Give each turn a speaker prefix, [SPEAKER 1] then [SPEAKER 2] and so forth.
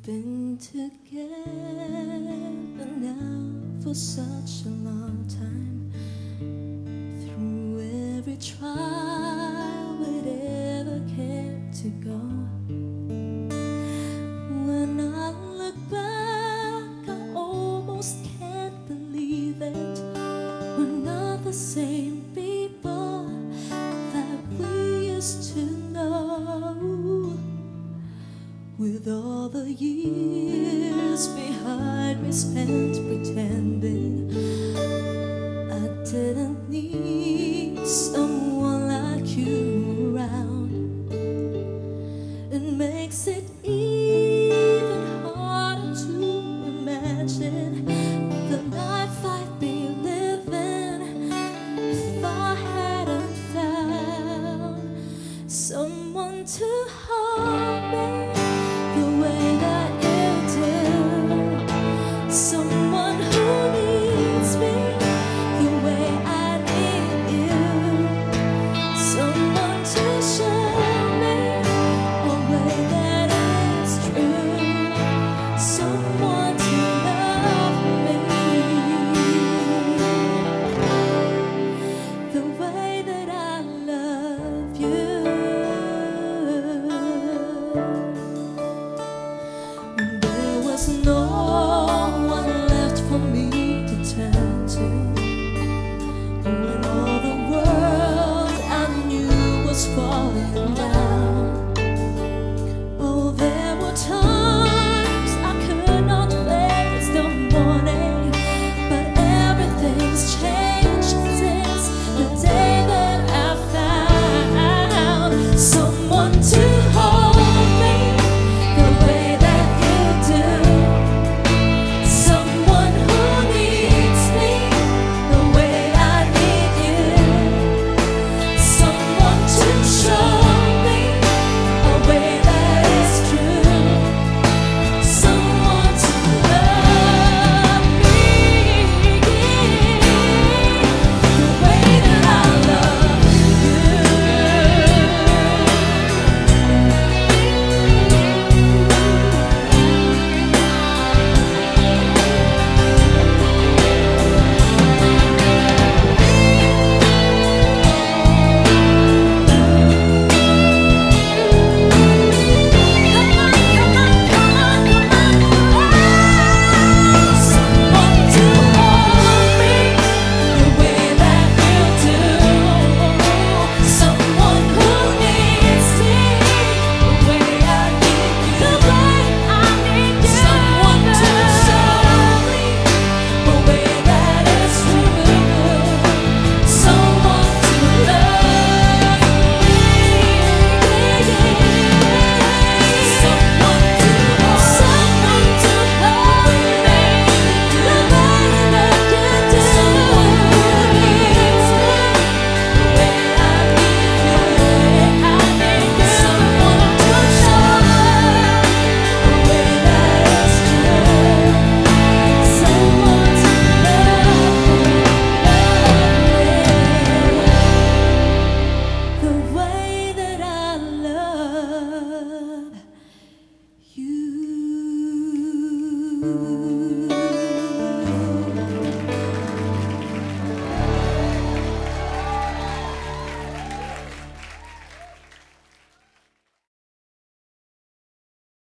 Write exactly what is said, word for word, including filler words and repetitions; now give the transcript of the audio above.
[SPEAKER 1] been together now for such a long time. Through every trial we'd ever cared to go. When I look back, I almost can't believe it. We're not the same people that we used to know. With all the years behind me spent pretending I didn't need someone like you around, it makes it even harder to imagine the life I'd be living if I hadn't found someone to hold me the way that you do, someone who needs me the way I need you, someone to show me a way that is true, someone to love me the way that I love you. There was no one left for me to turn to, when all the world I knew was falling down. Oh, there were times I could not face the morning, but everything's changed since the day that I found someone to hold me the way that you do, someone who needs me the way I need you, someone to show me a way that is true, someone to love me the way that I love you. You